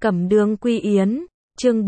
Cẩm Đường Quy Yến, chương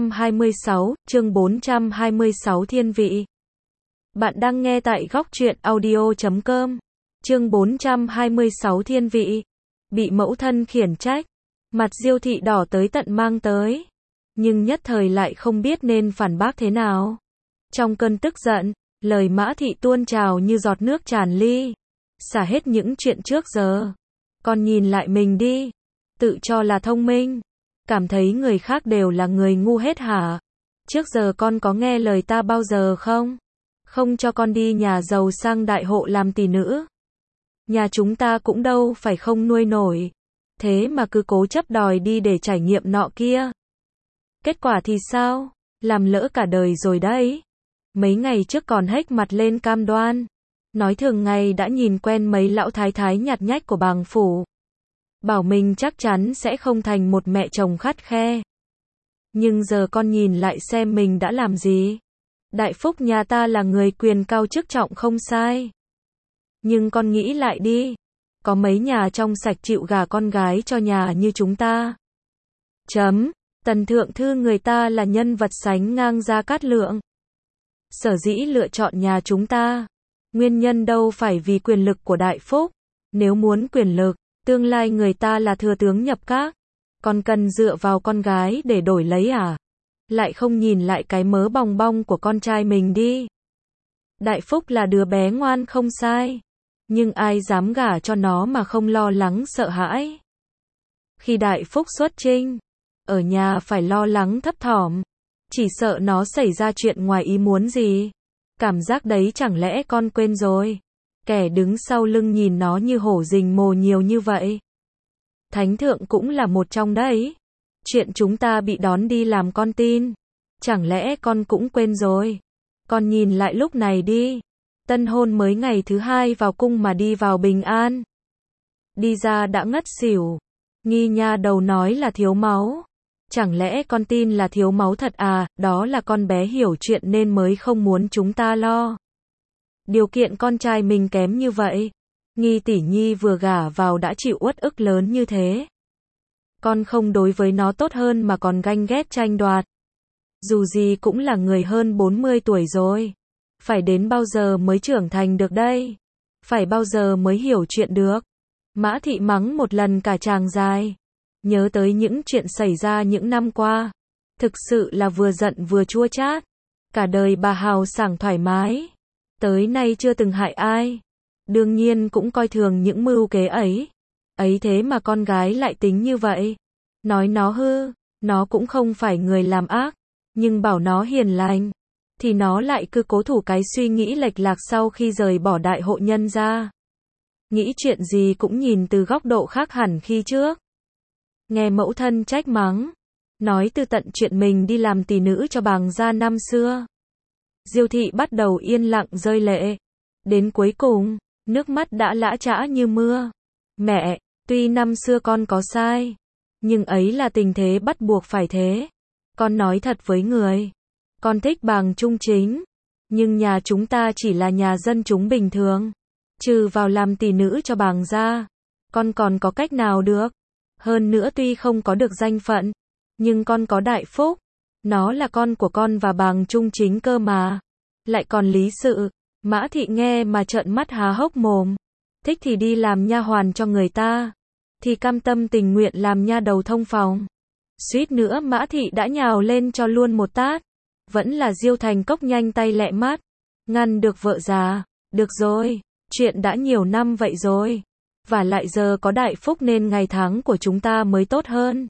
426 Thiên Vị. Bạn đang nghe tại góc truyện audio.com. Chương 426 Thiên Vị. Bị mẫu thân khiển trách, mặt Diêu thị đỏ tới tận mang tới, nhưng nhất thời lại không biết nên phản bác thế nào. Trong cơn tức giận, lời Mã thị tuôn trào như giọt nước tràn ly, xả hết những chuyện trước giờ. Con nhìn lại mình đi, tự cho là thông minh, cảm thấy người khác đều là người ngu hết hả? Trước giờ con có nghe lời ta bao giờ không? Không cho con đi nhà giàu sang đại hộ làm tỷ nữ. Nhà chúng ta cũng đâu phải không nuôi nổi, thế mà cứ cố chấp đòi đi để trải nghiệm nọ kia. Kết quả thì sao? Làm lỡ cả đời rồi đấy. Mấy ngày trước còn hếch mặt lên cam đoan, nói thường ngày đã nhìn quen mấy lão thái thái nhặt nhách của bàng phủ, bảo mình chắc chắn sẽ không thành một mẹ chồng khắt khe. Nhưng giờ con nhìn lại xem mình đã làm gì. Đại Phúc nhà ta là người quyền cao chức trọng không sai, nhưng con nghĩ lại đi, có mấy nhà trong sạch chịu gả con gái cho nhà như chúng ta. Tần thượng thư người ta là nhân vật sánh ngang Gia Cát Lượng. Sở dĩ lựa chọn nhà chúng ta, nguyên nhân đâu phải vì quyền lực của Đại Phúc. Nếu muốn quyền lực, tương lai người ta là thừa tướng nhập các, còn cần dựa vào con gái để đổi lấy à? Lại không nhìn lại cái mớ bòng bong của con trai mình đi. Đại Phúc là đứa bé ngoan không sai, nhưng ai dám gả cho nó mà không lo lắng sợ hãi. Khi Đại Phúc xuất chinh, ở nhà phải lo lắng thấp thỏm, chỉ sợ nó xảy ra chuyện ngoài ý muốn gì. Cảm giác đấy chẳng lẽ con quên rồi? Kẻ đứng sau lưng nhìn nó như hổ rình mồi nhiều như vậy. Thánh thượng cũng là một trong đấy. Chuyện chúng ta bị đón đi làm con tin, chẳng lẽ con cũng quên rồi? Con nhìn lại lúc này đi. Tân hôn mới ngày thứ 2 vào cung mà đi vào bình an, đi ra đã ngất xỉu. Nghi nha đầu nói là thiếu máu. Chẳng lẽ con tin là thiếu máu thật à? Đó là con bé hiểu chuyện nên mới không muốn chúng ta lo. Điều kiện con trai mình kém như vậy, Nghi tỷ nhi vừa gả vào đã chịu uất ức lớn như thế. Con không đối với nó tốt hơn mà còn ganh ghét tranh đoạt. Dù gì cũng là người hơn 40 tuổi rồi. Phải đến bao giờ mới trưởng thành được đây? Phải bao giờ mới hiểu chuyện được? Mã thị mắng một lần cả tràng dài. Nhớ tới những chuyện xảy ra những năm qua, thực sự là vừa giận vừa chua chát. Cả đời bà hào sảng thoải mái, tới nay chưa từng hại ai, đương nhiên cũng coi thường những mưu kế ấy. Ấy thế mà con gái lại tính như vậy. Nói nó hư, nó cũng không phải người làm ác, nhưng bảo nó hiền lành, thì nó lại cứ cố thủ cái suy nghĩ lệch lạc sau khi rời bỏ đại hộ nhân ra. Nghĩ chuyện gì cũng nhìn từ góc độ khác hẳn khi trước. Nghe mẫu thân trách mắng, nói từ tận chuyện mình đi làm tỷ nữ cho bàng gia năm xưa, Diêu thị bắt đầu yên lặng rơi lệ. Đến cuối cùng, nước mắt đã lã chã như mưa. Mẹ, tuy năm xưa con có sai, nhưng ấy là tình thế bắt buộc phải thế. Con nói thật với người, con thích bàng trung chính, nhưng nhà chúng ta chỉ là nhà dân chúng bình thường, trừ vào làm tỷ nữ cho bàng gia, con còn có cách nào được? Hơn nữa tuy không có được danh phận, nhưng con có Đại Phúc, nó là con của con và bàng trung chính cơ mà. Lại còn lý sự. Mã thị nghe mà trợn mắt há hốc mồm. Thích thì đi làm nha hoàn cho người ta, thì cam tâm tình nguyện làm nha đầu thông phòng. Suýt nữa Mã thị đã nhào lên cho luôn một tát. Vẫn là Diêu Thành Cốc nhanh tay lẹ mắt, ngăn được vợ già. Được rồi, chuyện đã nhiều năm vậy rồi, và lại giờ có Đại Phúc nên ngày tháng của chúng ta mới tốt hơn.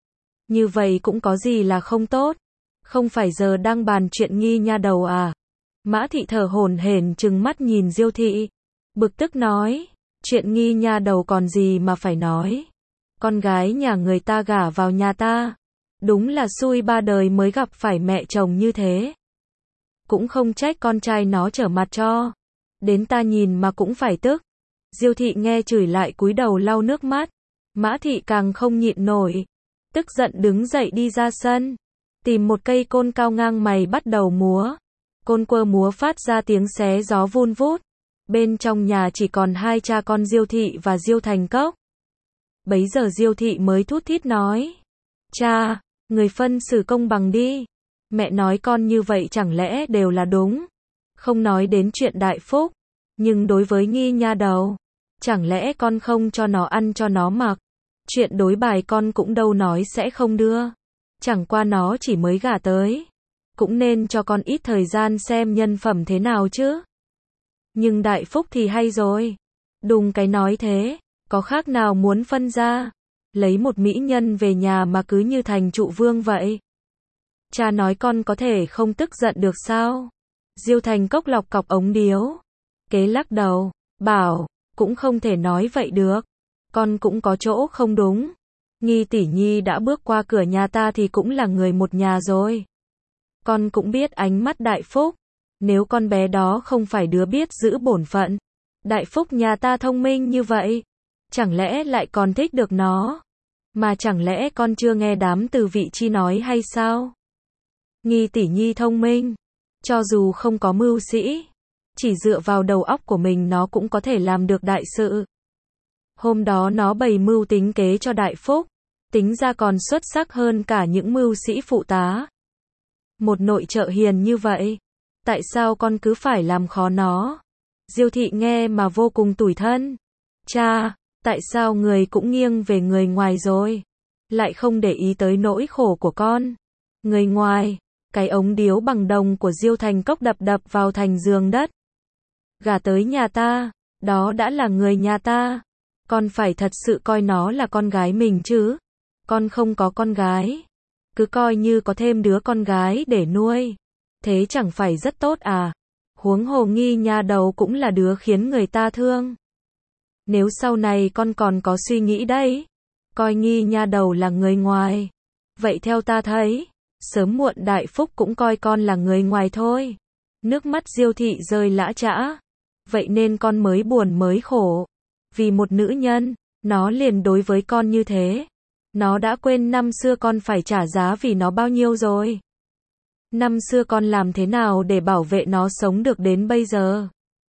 Như vậy cũng có gì là không tốt? Không phải giờ đang bàn chuyện Nghi nha đầu à? Mã thị thở hổn hển trừng mắt nhìn Diêu thị, bực tức nói, chuyện Nghi nha đầu còn gì mà phải nói. Con gái nhà người ta gả vào nhà ta, đúng là xui ba đời mới gặp phải mẹ chồng như thế. Cũng không trách con trai nó trở mặt cho, đến ta nhìn mà cũng phải tức. Diêu thị nghe chửi lại cúi đầu lau nước mắt. Mã thị càng không nhịn nổi, tức giận đứng dậy đi ra sân, tìm một cây côn cao ngang mày bắt đầu múa. Côn quơ múa phát ra tiếng xé gió vun vút. Bên trong nhà chỉ còn hai cha con Diêu thị và Diêu Thành Cốc. Bấy giờ Diêu thị mới thút thít nói, Cha, người phân xử công bằng đi. Mẹ nói con như vậy chẳng lẽ đều là đúng. Không nói đến chuyện Đại Phúc, nhưng đối với Nghi nha đầu, chẳng lẽ con không cho nó ăn cho nó mặc. Chuyện đối bài con cũng đâu nói sẽ không đưa. Chẳng qua nó chỉ mới gả tới. Cũng nên cho con ít thời gian xem nhân phẩm thế nào chứ. Nhưng Đại Phúc thì hay rồi. Đùng cái nói thế, có khác nào muốn phân ra. Lấy một mỹ nhân về nhà mà cứ như thành trụ vương vậy. Cha nói con có thể không tức giận được sao? Diêu Thành Cốc lọc cọc ống điếu. Kế lắc đầu, bảo, cũng không thể nói vậy được. Con cũng có chỗ không đúng. Nghi tỷ nhi đã bước qua cửa nhà ta thì cũng là người một nhà rồi. Con cũng biết ánh mắt Đại Phúc. Nếu con bé đó không phải đứa biết giữ bổn phận. Đại Phúc nhà ta thông minh như vậy. Chẳng lẽ lại còn thích được nó? Mà chẳng lẽ con chưa nghe đám từ vị chi nói hay sao? Nghi tỷ nhi thông minh. Cho dù không có mưu sĩ. Chỉ dựa vào đầu óc của mình nó cũng có thể làm được đại sự. Hôm đó nó bày mưu tính kế cho Đại Phúc. Tính ra còn xuất sắc hơn cả những mưu sĩ phụ tá. Một nội trợ hiền như vậy. Tại sao con cứ phải làm khó nó? Diêu thị nghe mà vô cùng tủi thân. Cha, tại sao người cũng nghiêng về người ngoài rồi? Lại không để ý tới nỗi khổ của con. Người ngoài, cái ống điếu bằng đồng của Diêu Thành Cốc đập đập vào thành giường đất. Gả tới nhà ta, đó đã là người nhà ta. Con phải thật sự coi nó là con gái mình chứ. Con không có con gái. Cứ coi như có thêm đứa con gái để nuôi. Thế chẳng phải rất tốt à? Huống hồ Nghi nha đầu cũng là đứa khiến người ta thương. Nếu sau này con còn có suy nghĩ đấy, coi Nghi nha đầu là người ngoài. Vậy theo ta thấy, sớm muộn Đại Phúc cũng coi con là người ngoài thôi. Nước mắt Diêu thị rơi lã chã. Vậy nên con mới buồn mới khổ. Vì một nữ nhân, nó liền đối với con như thế. Nó đã quên năm xưa con phải trả giá vì nó bao nhiêu rồi. Năm xưa con làm thế nào để bảo vệ nó sống được đến bây giờ.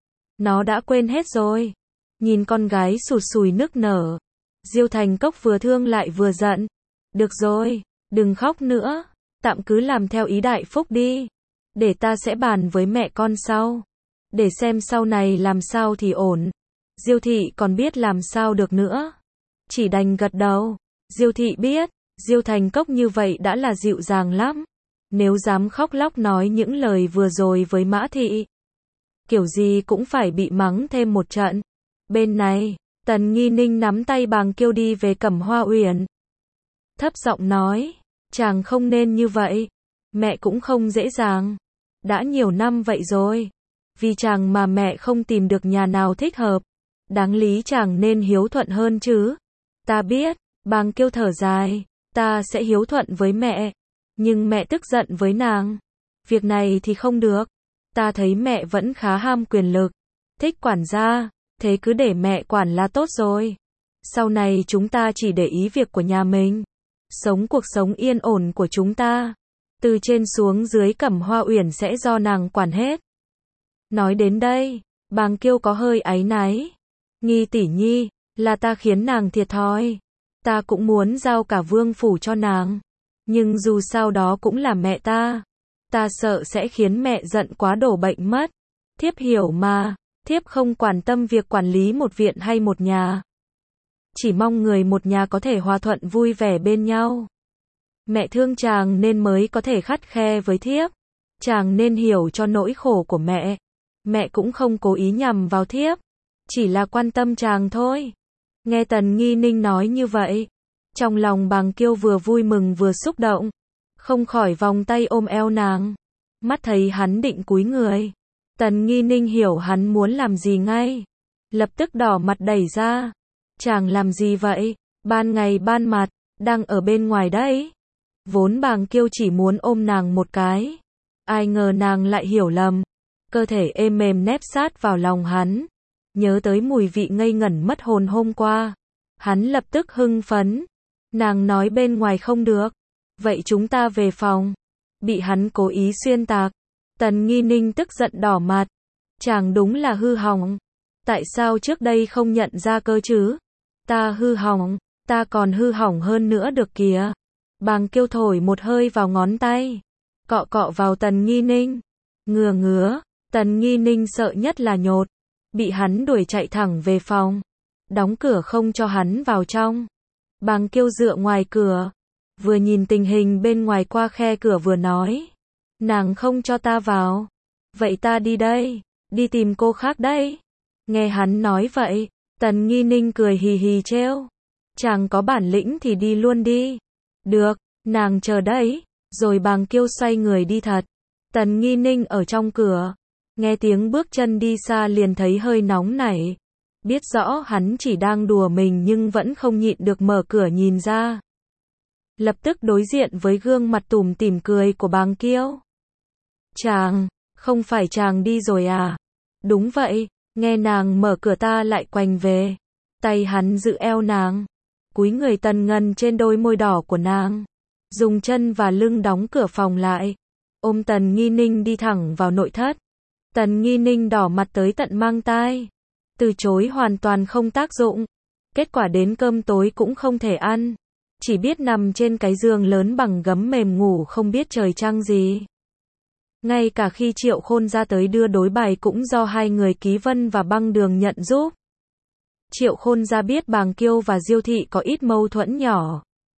Nó đã quên hết rồi. Nhìn con gái sụt sùi nức nở. Diêu Thành Cốc vừa thương lại vừa giận. Được rồi, đừng khóc nữa. Tạm cứ làm theo ý Đại Phúc đi. Để ta sẽ bàn với mẹ con sau. Để xem sau này làm sao thì ổn. Diêu thị còn biết làm sao được nữa. Chỉ đành gật đầu. Diêu thị biết, Diêu Thành Cốc như vậy đã là dịu dàng lắm. Nếu dám khóc lóc nói những lời vừa rồi với Mã thị, kiểu gì cũng phải bị mắng thêm một trận. Bên này, Tần Nghi Ninh nắm tay Bàng Kiêu đi về Cẩm Hoa Uyển. Thấp giọng nói, chàng không nên như vậy. Mẹ cũng không dễ dàng. Đã nhiều năm vậy rồi. Vì chàng mà mẹ không tìm được nhà nào thích hợp. Đáng lý chàng nên hiếu thuận hơn chứ. Ta biết, Bàng Kiêu thở dài, ta sẽ hiếu thuận với mẹ. Nhưng mẹ tức giận với nàng. Việc này thì không được. Ta thấy mẹ vẫn khá ham quyền lực. Thích quản gia. Thế cứ để mẹ quản là tốt rồi. Sau này chúng ta chỉ để ý việc của nhà mình. Sống cuộc sống yên ổn của chúng ta. Từ trên xuống dưới Cẩm Hoa Uyển sẽ do nàng quản hết. Nói đến đây, Bàng Kiêu có hơi áy náy. Nghi tỷ nhi, là ta khiến nàng thiệt thòi. Ta cũng muốn giao cả vương phủ cho nàng. Nhưng dù sao đó cũng là mẹ ta. Ta sợ sẽ khiến mẹ giận quá đổ bệnh mất. Thiếp hiểu mà, thiếp không quan tâm việc quản lý một viện hay một nhà. Chỉ mong người một nhà có thể hòa thuận vui vẻ bên nhau. Mẹ thương chàng nên mới có thể khắt khe với thiếp. Chàng nên hiểu cho nỗi khổ của mẹ. Mẹ cũng không cố ý nhằm vào thiếp. Chỉ là quan tâm chàng thôi. Nghe Tần Nghi Ninh nói như vậy. Trong lòng Bàng Kiêu vừa vui mừng vừa xúc động. Không khỏi vòng tay ôm eo nàng. Mắt thấy hắn định cúi người. Tần Nghi Ninh hiểu hắn muốn làm gì ngay. Lập tức đỏ mặt đẩy ra. Chàng làm gì vậy? Ban ngày ban mặt, đang ở bên ngoài đấy. Vốn Bàng Kiêu chỉ muốn ôm nàng một cái. Ai ngờ nàng lại hiểu lầm. Cơ thể êm mềm nép sát vào lòng hắn. Nhớ tới mùi vị ngây ngẩn mất hồn hôm qua. Hắn lập tức hưng phấn. Nàng nói bên ngoài không được. Vậy chúng ta về phòng. Bị hắn cố ý xuyên tạc. Tần Nghi Ninh tức giận đỏ mặt. Chàng đúng là hư hỏng. Tại sao trước đây không nhận ra cơ chứ? Ta hư hỏng. Ta còn hư hỏng hơn nữa được kìa. Bàng Kiêu thổi một hơi vào ngón tay, cọ cọ vào Tần Nghi Ninh. Ngừa ngứa, Tần Nghi Ninh sợ nhất là nhột, bị hắn đuổi chạy thẳng về phòng, đóng cửa không cho hắn vào trong. Bàng Kiêu dựa ngoài cửa, vừa nhìn tình hình bên ngoài qua khe cửa vừa nói, nàng không cho ta vào, vậy ta đi đây, đi tìm cô khác đây. Nghe hắn nói vậy, Tần Nghi Ninh cười hì hì trêu, chàng có bản lĩnh thì đi luôn đi. Được, nàng chờ đấy, rồi Bàng Kiêu xoay người đi thật. Tần Nghi Ninh ở trong cửa, nghe tiếng bước chân đi xa liền thấy hơi nóng nảy. Biết rõ hắn chỉ đang đùa mình nhưng vẫn không nhịn được mở cửa nhìn ra. Lập tức đối diện với gương mặt tủm tỉm cười của Bàng Kiêu. Chàng, không phải chàng đi rồi à? Đúng vậy, nghe nàng mở cửa ta lại quành về. Tay hắn giữ eo nàng, cúi người tần ngần trên đôi môi đỏ của nàng, dùng chân và lưng đóng cửa phòng lại, ôm Tần Nghi Ninh đi thẳng vào nội thất. Tần Nghi Ninh đỏ mặt tới tận mang tai, từ chối hoàn toàn không tác dụng. Kết quả đến cơm tối cũng không thể ăn, chỉ biết nằm trên cái giường lớn bằng gấm mềm ngủ không biết trời trăng gì. Ngay cả khi Triệu Khôn ra tới đưa đối bài cũng do hai người Ký Vân và Băng Đường nhận giúp. Triệu Khôn ra biết Bàng Kiêu và Diêu Thị có ít mâu thuẫn nhỏ,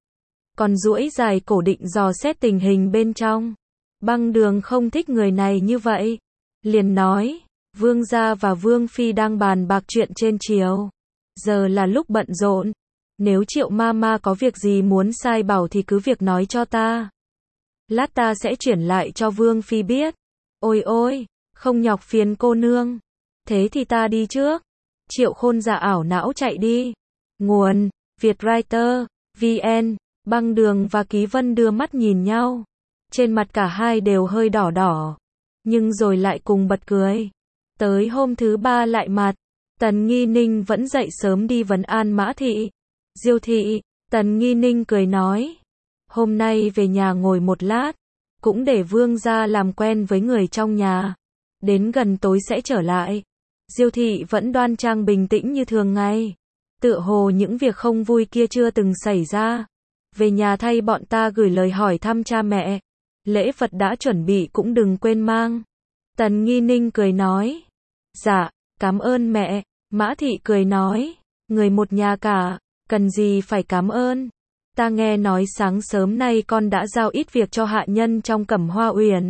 còn duỗi dài cổ định dò xét tình hình bên trong. Băng Đường không thích người này như vậy, liền nói, Vương gia và Vương phi đang bàn bạc chuyện trên triều, giờ là lúc bận rộn, nếu Triệu Mama có việc gì muốn sai bảo thì cứ việc nói cho ta, lát ta sẽ chuyển lại cho Vương phi biết. Ôi ôi, không nhọc phiền cô nương, thế thì ta đi trước. Triệu Khôn giả ảo não chạy đi. Nguồn, Vietwriter, VN. Băng Đường và Ký Vân đưa mắt nhìn nhau, trên mặt cả hai đều hơi đỏ đỏ, nhưng rồi lại cùng bật cười. Tới hôm thứ ba lại mặt, Tần Nghi Ninh vẫn dậy sớm đi vấn an Mã Thị, Diêu Thị. Tần Nghi Ninh cười nói, hôm nay về nhà ngồi một lát, cũng để Vương gia làm quen với người trong nhà, đến gần tối sẽ trở lại. Diêu Thị vẫn đoan trang bình tĩnh như thường ngày, tựa hồ những việc không vui kia chưa từng xảy ra. Về nhà thay bọn ta gửi lời hỏi thăm cha mẹ, lễ vật đã chuẩn bị cũng đừng quên mang. Tần Nghi Ninh cười nói, dạ, cảm ơn mẹ. Mã Thị cười nói, người một nhà cả, cần gì phải cảm ơn. Ta nghe nói sáng sớm nay con đã giao ít việc cho hạ nhân trong Cẩm Hoa Uyển.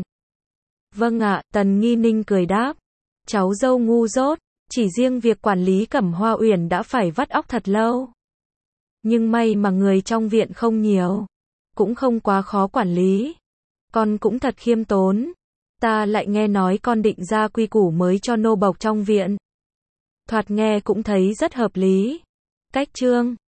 Vâng ạ, Tần Nghi Ninh cười đáp, cháu dâu ngu dốt, chỉ riêng việc quản lý Cẩm Hoa Uyển đã phải vắt óc thật lâu. Nhưng may mà người trong viện không nhiều, cũng không quá khó quản lý. Con cũng thật khiêm tốn. Ta lại nghe nói con định ra quy củ mới cho nô bộc trong viện. Thoạt nghe cũng thấy rất hợp lý. Cách chương